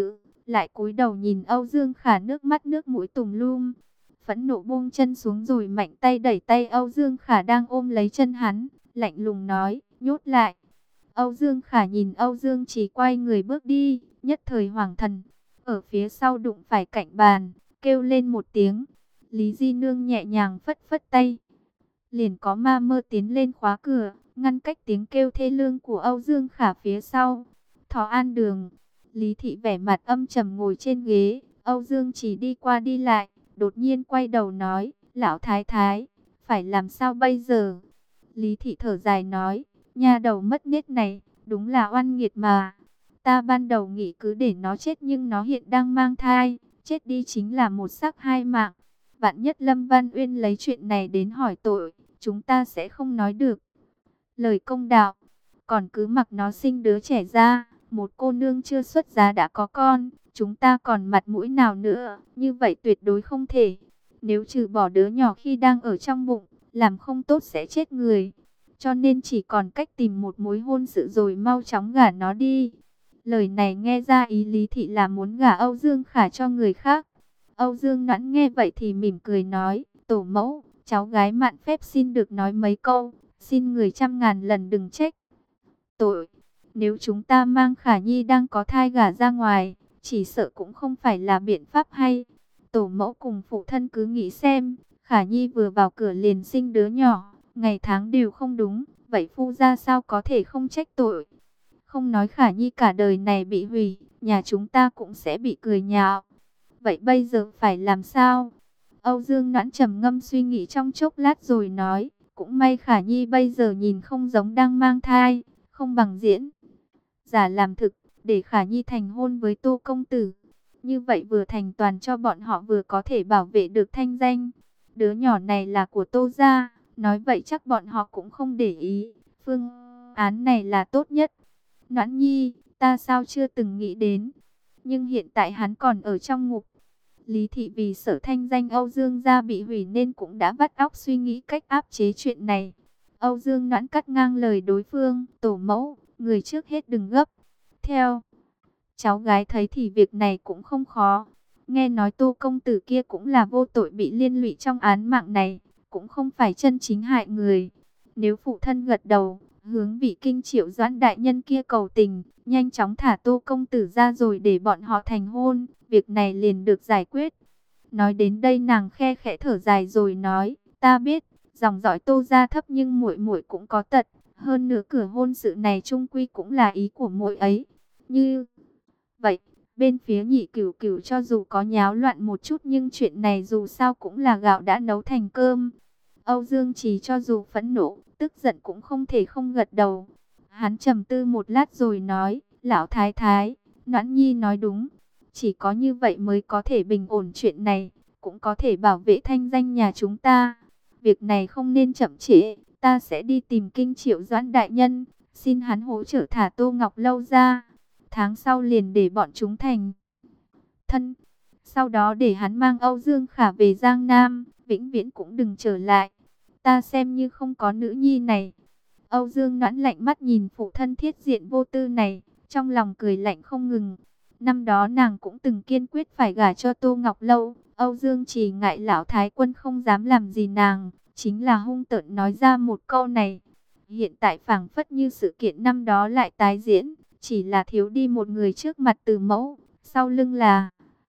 lại cúi đầu nhìn Âu Dương Khả, nước mắt nước mũi tùm lum. Phẫn nộ buông chân xuống rồi mạnh tay đẩy tay Âu Dương Khả đang ôm lấy chân hắn, lạnh lùng nói, nhốt lại. Âu Dương Khả nhìn Âu Dương Trì quay người bước đi, nhất thời hoảng thần. Ở phía sau đụng phải cạnh bàn, kêu lên một tiếng. Lý Di Nương nhẹ nhàng phất phất tay. Liền có ma mơ tiến lên khóa cửa, ngăn cách tiếng kêu thê lương của Âu Dương Khả phía sau. Thọ An Đường, Lý Thị vẻ mặt âm trầm ngồi trên ghế, Âu Dương Trì đi qua đi lại, đột nhiên quay đầu nói, lão thái thái, phải làm sao bây giờ? Lý Thị thở dài nói, nha đầu mất nết này, đúng là oan nghiệt mà. Ta ban đầu nghĩ cứ để nó chết nhưng nó hiện đang mang thai, chết đi chính là một xác hai mạng. Vạn nhất Lâm Văn Uyên lấy chuyện này đến hỏi tội, chúng ta sẽ không nói được lời công đạo. Còn cứ mặc nó sinh đứa trẻ ra, một cô nương chưa xuất giá đã có con, chúng ta còn mặt mũi nào nữa, như vậy tuyệt đối không thể. Nếu trừ bỏ đứa nhỏ khi đang ở trong bụng, làm không tốt sẽ chết người. Cho nên chỉ còn cách tìm một mối hôn sự rồi mau chóng gả nó đi. Lời này nghe ra ý Lý Thị là muốn gả Âu Dương Khả cho người khác. Âu Dương Noãn nghe vậy thì mỉm cười nói, tổ mẫu, cháu gái mạn phép xin được nói mấy câu, xin người trăm ngàn lần đừng trách tội. Nếu chúng ta mang Khả Nhi đang có thai gả ra ngoài, chỉ sợ cũng không phải là biện pháp hay. Tổ mẫu cùng phụ thân cứ nghĩ xem, Khả Nhi vừa vào cửa liền sinh đứa nhỏ, ngày tháng đều không đúng, vậy phu gia sao có thể không trách tội. Không nói Khả Nhi cả đời này bị hủy, nhà chúng ta cũng sẽ bị cười nhạo. Vậy bây giờ phải làm sao? Âu Dương Noãn trầm ngâm suy nghĩ trong chốc lát rồi nói, cũng may Khả Nhi bây giờ nhìn không giống đang mang thai, không bằng diễn giả làm thực, để Khả Nhi thành hôn với Tô công tử. Như vậy vừa thành toàn cho bọn họ vừa có thể bảo vệ được thanh danh. Đứa nhỏ này là của Tô gia, nói vậy chắc bọn họ cũng không để ý. Phương án này là tốt nhất. Noãn Nhi, ta sao chưa từng nghĩ đến. Nhưng hiện tại hắn còn ở trong ngục. Lý Thị vì sợ thanh danh Âu Dương gia bị hủy nên cũng đã vắt óc suy nghĩ cách áp chế chuyện này. Âu Dương Noãn cắt ngang lời đối phương, tổ mẫu, người trước hết đừng gấp. Theo cháu gái thấy thì việc này cũng không khó. Nghe nói Tô công tử kia cũng là vô tội bị liên lụy trong án mạng này, cũng không phải chân chính hại người. Nếu phụ thân gật đầu, hướng vị Kinh Triệu Doãn đại nhân kia cầu tình, nhanh chóng thả Tô công tử ra rồi để bọn họ thành hôn, việc này liền được giải quyết. Nói đến đây nàng khe khẽ thở dài rồi nói, ta biết, dòng dõi Tô gia thấp nhưng muội muội cũng có tật, hơn nữa cửa hôn sự này chung quy cũng là ý của muội ấy. Như vậy, bên phía Nhị Cửu Cửu cho dù có nháo loạn một chút nhưng chuyện này dù sao cũng là gạo đã nấu thành cơm. Âu Dương Trì cho dù phẫn nộ, tức giận cũng không thể không gật đầu. Hắn trầm tư một lát rồi nói, lão thái thái, Noãn Nhi nói đúng. Chỉ có như vậy mới có thể bình ổn chuyện này, cũng có thể bảo vệ thanh danh nhà chúng ta. Việc này không nên chậm trễ, ta sẽ đi tìm Kinh Triệu Doãn đại nhân, xin hắn hỗ trợ thả Tô Ngọc Lâu ra. Tháng sau liền để bọn chúng thành thân. Sau đó để hắn mang Âu Dương Khả về Giang Nam, vĩnh viễn cũng đừng trở lại. Ta xem như không có nữ nhi này. Âu Dương Noãn lạnh mắt nhìn phụ thân thiết diện vô tư này, trong lòng cười lạnh không ngừng. Năm đó nàng cũng từng kiên quyết phải gả cho Tô Ngọc Lâu. Âu Dương chỉ ngại lão thái quân không dám làm gì nàng, chính là hung tợn nói ra một câu này. Hiện tại phảng phất như sự kiện năm đó lại tái diễn, chỉ là thiếu đi một người trước mặt Từ mẫu, sau lưng là